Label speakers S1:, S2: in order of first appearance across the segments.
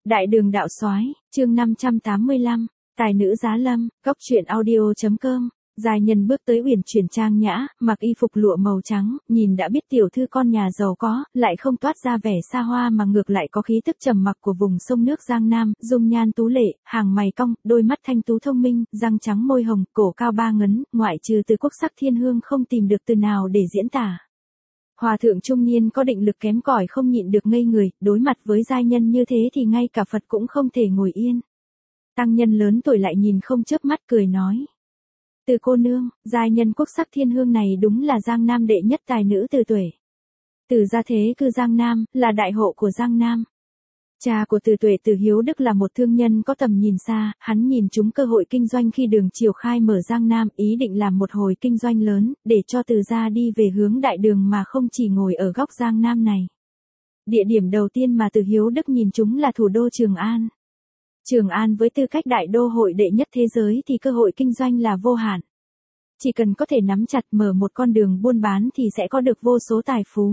S1: Đại đường đạo soái, chương 585, tài nữ giá lâm, góc truyện audio.com. Giai nhân bước tới uyển chuyển trang nhã, mặc y phục lụa màu trắng, nhìn đã biết tiểu thư con nhà giàu có, lại không toát ra vẻ xa hoa mà ngược lại có khí tức trầm mặc của vùng sông nước Giang Nam, dung nhan tú lệ, hàng mày cong, đôi mắt thanh tú thông minh, răng trắng môi hồng, cổ cao ba ngấn, ngoại trừ từ quốc sắc thiên hương không tìm được từ nào để diễn tả. Hòa thượng trung niên có định lực kém cỏi không nhịn được ngây người, đối mặt với giai nhân như thế thì ngay cả Phật cũng không thể ngồi yên. Tăng nhân lớn tuổi lại nhìn không chớp mắt cười nói. Từ cô nương, giai nhân quốc sắc thiên hương này đúng là Giang Nam đệ nhất tài nữ Từ Tuệ. Từ gia thế cư Giang Nam, là đại hộ của Giang Nam. Cha của Từ Tuệ Từ Hiếu Đức là một thương nhân có tầm nhìn xa, hắn nhìn trúng cơ hội kinh doanh khi đường triều khai mở Giang Nam, ý định làm một hồi kinh doanh lớn, để cho Từ gia đi về hướng đại đường mà không chỉ ngồi ở góc Giang Nam này. Địa điểm đầu tiên mà Từ Hiếu Đức nhìn trúng là thủ đô Trường An. Trường An với tư cách đại đô hội đệ nhất thế giới thì cơ hội kinh doanh là vô hạn. Chỉ cần có thể nắm chặt mở một con đường buôn bán thì sẽ có được vô số tài phú.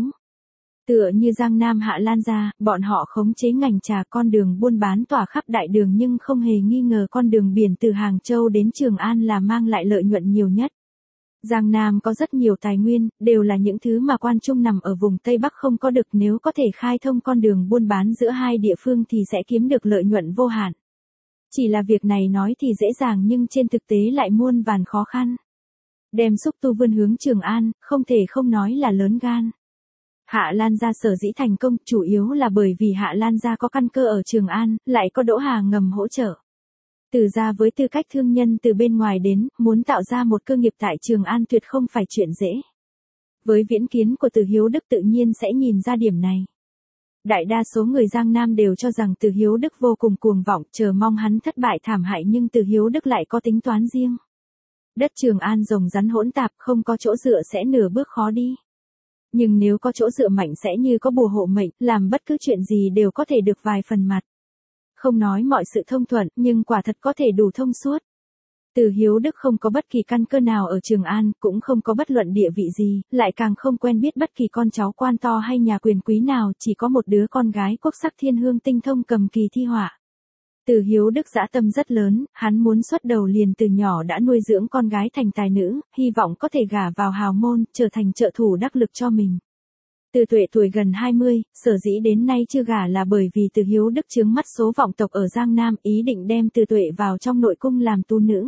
S1: Tựa như Giang Nam Hạ Lan gia, bọn họ khống chế ngành trà con đường buôn bán tỏa khắp đại đường nhưng không hề nghi ngờ con đường biển từ Hàng Châu đến Trường An là mang lại lợi nhuận nhiều nhất. Giang Nam có rất nhiều tài nguyên, đều là những thứ mà quan trung nằm ở vùng Tây Bắc không có được, nếu có thể khai thông con đường buôn bán giữa hai địa phương thì sẽ kiếm được lợi nhuận vô hạn. Chỉ là việc này nói thì dễ dàng nhưng trên thực tế lại muôn vàn khó khăn. Đem xúc tu vươn hướng Trường An, không thể không nói là lớn gan. Hạ Lan gia sở dĩ thành công chủ yếu là bởi vì Hạ Lan gia có căn cơ ở Trường An, lại có Đỗ Hà ngầm hỗ trợ. Từ gia với tư cách thương nhân từ bên ngoài đến, muốn tạo ra một cơ nghiệp tại Trường An tuyệt không phải chuyện dễ. Với viễn kiến của Từ Hiếu Đức tự nhiên sẽ nhìn ra điểm này. Đại đa số người Giang Nam đều cho rằng Từ Hiếu Đức vô cùng cuồng vọng, chờ mong hắn thất bại thảm hại, nhưng Từ Hiếu Đức lại có tính toán riêng. Đất Trường An rồng rắn hỗn tạp, không có chỗ dựa sẽ nửa bước khó đi. Nhưng nếu có chỗ dựa mạnh sẽ như có bùa hộ mệnh, làm bất cứ chuyện gì đều có thể được vài phần mặt. Không nói mọi sự thông thuận, nhưng quả thật có thể đủ thông suốt. Từ Hiếu Đức không có bất kỳ căn cơ nào ở Trường An, cũng không có bất luận địa vị gì, lại càng không quen biết bất kỳ con cháu quan to hay nhà quyền quý nào, chỉ có một đứa con gái quốc sắc thiên hương tinh thông cầm kỳ thi họa. Từ Hiếu Đức dã tâm rất lớn, hắn muốn xuất đầu liền từ nhỏ đã nuôi dưỡng con gái thành tài nữ, hy vọng có thể gả vào hào môn, trở thành trợ thủ đắc lực cho mình. Từ Tuệ tuổi gần 20, sở dĩ đến nay chưa gả là bởi vì Từ Hiếu Đức chướng mắt số vọng tộc ở Giang Nam, ý định đem Từ Tuệ vào trong nội cung làm tu nữ.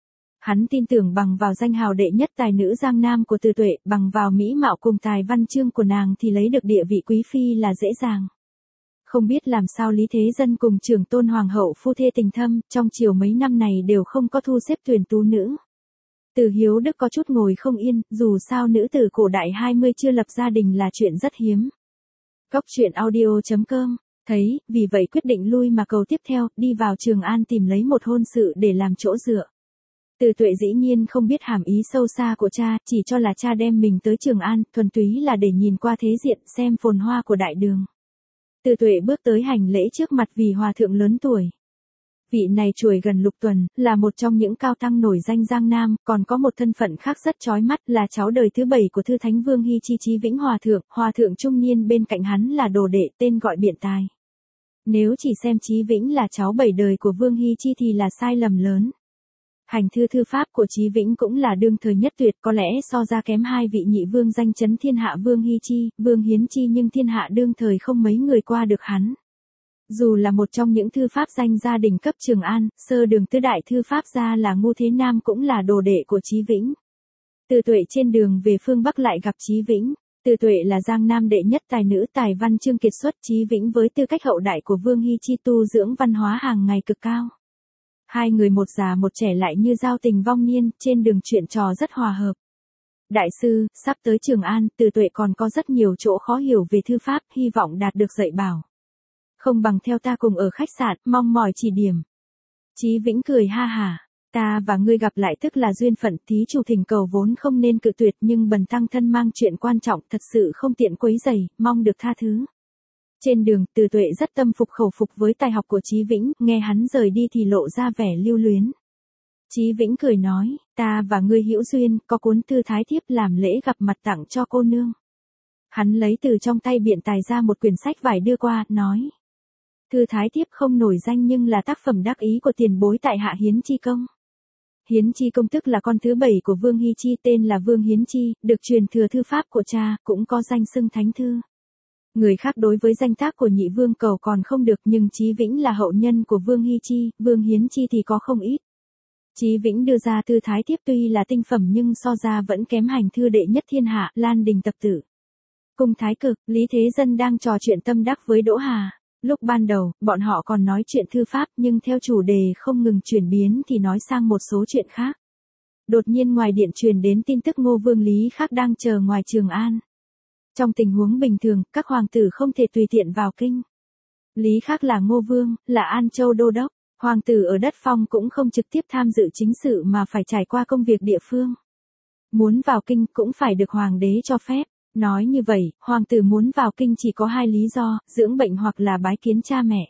S1: Hắn tin tưởng bằng vào danh hào đệ nhất tài nữ Giang Nam của Từ Tuệ, bằng vào mỹ mạo cùng tài văn chương của nàng thì lấy được địa vị quý phi là dễ dàng. Không biết làm sao Lý Thế Dân cùng Trưởng Tôn Hoàng hậu phu thê tình thâm, trong chiều mấy năm này đều không có thu xếp tuyển tú nữ. Từ Hiếu Đức có chút ngồi không yên, dù sao nữ tử cổ đại 20 chưa lập gia đình là chuyện rất hiếm. Góc truyện audio.com, thấy, vì vậy quyết định lui mà cầu tiếp theo, đi vào Trường An tìm lấy một hôn sự để làm chỗ dựa. Từ Tuệ dĩ nhiên không biết hàm ý sâu xa của cha, chỉ cho là cha đem mình tới Trường An, thuần túy là để nhìn qua thế diện, xem phồn hoa của đại đường. Từ Tuệ bước tới hành lễ trước mặt vị hòa thượng lớn tuổi. Vị này chuồi gần lục tuần, là một trong những cao tăng nổi danh Giang Nam, còn có một thân phận khác rất chói mắt, là cháu đời thứ 7 của Thư Thánh Vương Hy Chi Chí Vĩnh hòa thượng trung niên bên cạnh hắn là đồ đệ tên gọi Biện Tài. Nếu chỉ xem Chí Vĩnh là cháu 7 đời của Vương Hy Chi thì là sai lầm lớn. Hành thư pháp của Chí Vĩnh cũng là đương thời nhất tuyệt, có lẽ so ra kém hai vị nhị vương danh chấn thiên hạ Vương Hy Chi, Vương Hiến Chi, nhưng thiên hạ đương thời không mấy người qua được hắn. Dù là một trong những thư pháp danh gia đình cấp Trường An, sơ đường tứ đại thư pháp gia là Ngu Thế Nam cũng là đồ đệ của Chí Vĩnh. Từ Tuệ trên đường về phương Bắc lại gặp Chí Vĩnh. Từ Tuệ là Giang Nam đệ nhất tài nữ, tài văn chương kiệt xuất, Chí Vĩnh với tư cách hậu đại của Vương Hy Chi tu dưỡng văn hóa hàng ngày cực cao. Hai người một già một trẻ lại như giao tình vong niên, trên đường chuyện trò rất hòa hợp. Đại sư, sắp tới Trường An, Từ Tuệ còn có rất nhiều chỗ khó hiểu về thư pháp, hy vọng đạt được dạy bảo. Không bằng theo ta cùng ở khách sạn, mong mỏi chỉ điểm. Chí Vĩnh cười ha hả, ta và ngươi gặp lại tức là duyên phận, thí chủ thỉnh cầu vốn không nên cự tuyệt, nhưng bần tăng thân mang chuyện quan trọng, thật sự không tiện quấy rầy, mong được tha thứ. Trên đường, Từ Tuệ rất tâm phục khẩu phục với tài học của Chí Vĩnh, nghe hắn rời đi thì lộ ra vẻ lưu luyến. Chí Vĩnh cười nói, ta và ngươi hữu duyên, có cuốn thư thái thiếp làm lễ gặp mặt tặng cho cô nương. Hắn lấy từ trong tay Biện Tài ra một quyển sách vải đưa qua, nói. Thư thái thiếp không nổi danh nhưng là tác phẩm đắc ý của tiền bối tại hạ Hiến Chi Công. Hiến Chi Công tức là con thứ 7 của Vương Hy Chi, tên là Vương Hiến Chi, được truyền thừa thư pháp của cha, cũng có danh xưng thánh thư. Người khác đối với danh tác của nhị vương cầu còn không được, nhưng Chí Vĩnh là hậu nhân của Vương Hy Chi, Vương Hiến Chi thì có không ít. Chí Vĩnh đưa ra Thư Thái Thiếp tuy là tinh phẩm nhưng so ra vẫn kém hành thư đệ nhất thiên hạ, Lan Đình Tập Tử. Cung Thái Cực, Lý Thế Dân đang trò chuyện tâm đắc với Đỗ Hà. Lúc ban đầu, bọn họ còn nói chuyện thư pháp nhưng theo chủ đề không ngừng chuyển biến thì nói sang một số chuyện khác. Đột nhiên ngoài điện truyền đến tin tức Ngô Vương Lý Khắc đang chờ ngoài Trường An. Trong tình huống bình thường, các hoàng tử không thể tùy tiện vào kinh. Lý Khắc là Ngô Vương, là An Châu Đô Đốc. Hoàng tử ở đất phong cũng không trực tiếp tham dự chính sự mà phải trải qua công việc địa phương. Muốn vào kinh cũng phải được hoàng đế cho phép. Nói như vậy, hoàng tử muốn vào kinh chỉ có 2 lý do, dưỡng bệnh hoặc là bái kiến cha mẹ.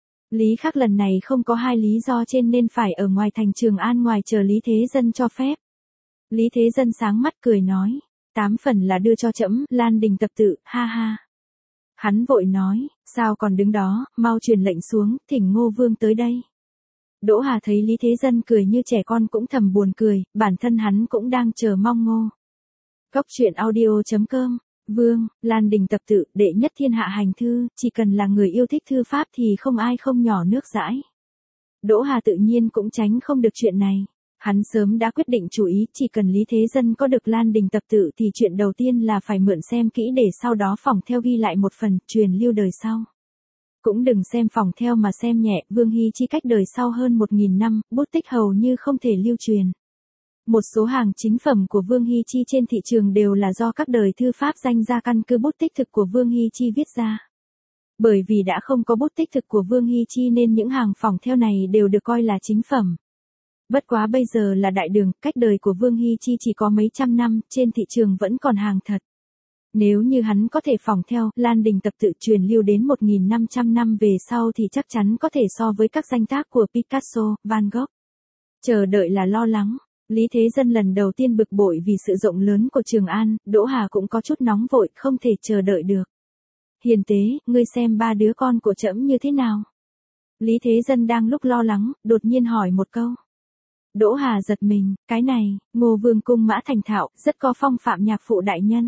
S1: Lý Khắc lần này không có 2 lý do trên nên phải ở ngoài thành Trường An ngoài chờ Lý Thế Dân cho phép. Lý Thế Dân sáng mắt cười nói, 8 phần là đưa cho trẫm, Lan Đình Tập Tự, ha ha. Hắn vội nói, sao còn đứng đó, mau truyền lệnh xuống, thỉnh Ngô Vương tới đây. Đỗ Hà thấy Lý Thế Dân cười như trẻ con cũng thầm buồn cười, bản thân hắn cũng đang chờ mong Ngô. Cốc truyện audio.com, Vương, Lan Đình Tập Tự, đệ nhất thiên hạ hành thư, chỉ cần là người yêu thích thư pháp thì không ai không nhỏ nước dãi. Đỗ Hà tự nhiên cũng tránh không được chuyện này. Hắn sớm đã quyết định chủ ý, chỉ cần Lý Thế Dân có được Lan Đình Tập Tự thì chuyện đầu tiên là phải mượn xem kỹ để sau đó phỏng theo ghi lại một phần, truyền lưu đời sau. Cũng đừng xem phỏng theo mà xem nhẹ, Vương Hy Chi cách đời sau hơn 1000 năm, bút tích hầu như không thể lưu truyền. Một số hàng chính phẩm của Vương Hy Chi trên thị trường đều là do các đời thư pháp danh ra căn cứ bút tích thực của Vương Hy Chi viết ra. Bởi vì đã không có bút tích thực của Vương Hy Chi nên những hàng phỏng theo này đều được coi là chính phẩm. Bất quá bây giờ là đại đường, cách đời của Vương Hy Chi chỉ có mấy trăm năm, trên thị trường vẫn còn hàng thật. Nếu như hắn có thể phỏng theo, Lan Đình Tập Tự truyền lưu đến 1500 năm về sau thì chắc chắn có thể so với các danh tác của Picasso, Van Gogh. Chờ đợi là lo lắng. Lý Thế Dân lần đầu tiên bực bội vì sự rộng lớn của Trường An, Đỗ Hà cũng có chút nóng vội, không thể chờ đợi được. Hiền tế, ngươi xem 3 đứa con của trẫm như thế nào? Lý Thế Dân đang lúc lo lắng, đột nhiên hỏi một câu. Đỗ Hà giật mình, cái này, Ngô Vương cung mã thành thạo, rất có phong phạm nhạc phụ đại nhân.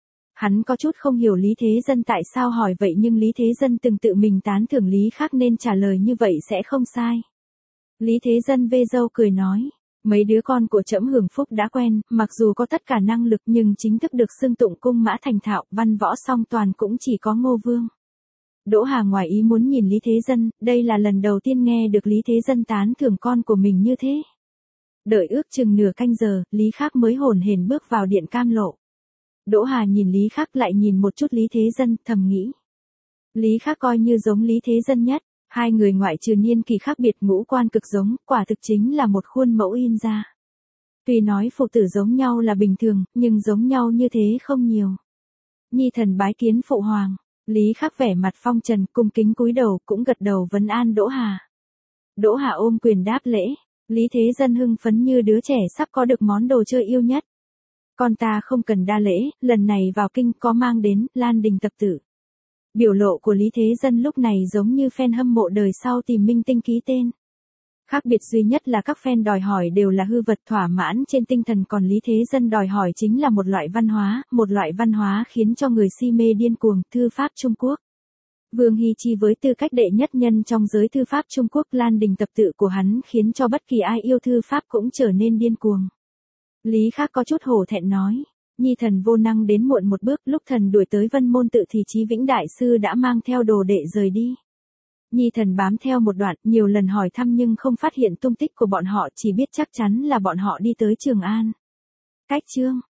S1: Hắn có chút không hiểu Lý Thế Dân tại sao hỏi vậy nhưng Lý Thế Dân từng tự mình tán thưởng Lý Khắc nên trả lời như vậy sẽ không sai. Lý Thế Dân vê râu cười nói. Mấy đứa con của trẫm hưởng phúc đã quen, mặc dù có tất cả năng lực nhưng chính thức được xưng tụng cung mã thành thạo, văn võ song toàn cũng chỉ có Ngô Vương. Đỗ Hà ngoài ý muốn nhìn Lý Thế Dân, đây là lần đầu tiên nghe được Lý Thế Dân tán thưởng con của mình như thế. Đợi ước chừng nửa canh giờ, Lý Khắc mới hổn hển bước vào điện cam lộ. Đỗ Hà nhìn Lý Khắc lại nhìn một chút Lý Thế Dân, thầm nghĩ. Lý Khắc coi như giống Lý Thế Dân nhất. Hai người ngoại trừ niên kỳ khác biệt ngũ quan cực giống, quả thực chính là một khuôn mẫu in ra. Tuy nói phụ tử giống nhau là bình thường, nhưng giống nhau như thế không nhiều. Nhi thần bái kiến phụ hoàng, Lý Khắc vẻ mặt phong trần, cung kính cúi đầu, cũng gật đầu vấn an Đỗ Hà. Đỗ Hà ôm quyền đáp lễ, Lý Thế Dân hưng phấn như đứa trẻ sắp có được món đồ chơi yêu nhất. Con ta không cần đa lễ, lần này vào kinh có mang đến Lan Đình Tập Tự. Biểu lộ của Lý Thế Dân lúc này giống như fan hâm mộ đời sau tìm minh tinh ký tên. Khác biệt duy nhất là các fan đòi hỏi đều là hư vật thỏa mãn trên tinh thần còn Lý Thế Dân đòi hỏi chính là một loại văn hóa khiến cho người si mê điên cuồng, thư pháp Trung Quốc. Vương Hy Chi với tư cách đệ nhất nhân trong giới thư pháp Trung Quốc Lan Đình Tập Tự của hắn khiến cho bất kỳ ai yêu thư pháp cũng trở nên điên cuồng. Lý Khắc có chút hổ thẹn nói. Nhi thần vô năng đến muộn một bước, lúc thần đuổi tới Vân Môn Tự thì Chí Vĩnh đại sư đã mang theo đồ đệ rời đi. Nhi thần bám theo một đoạn, nhiều lần hỏi thăm nhưng không phát hiện tung tích của bọn họ, chỉ biết chắc chắn là bọn họ đi tới Trường An. Cách chương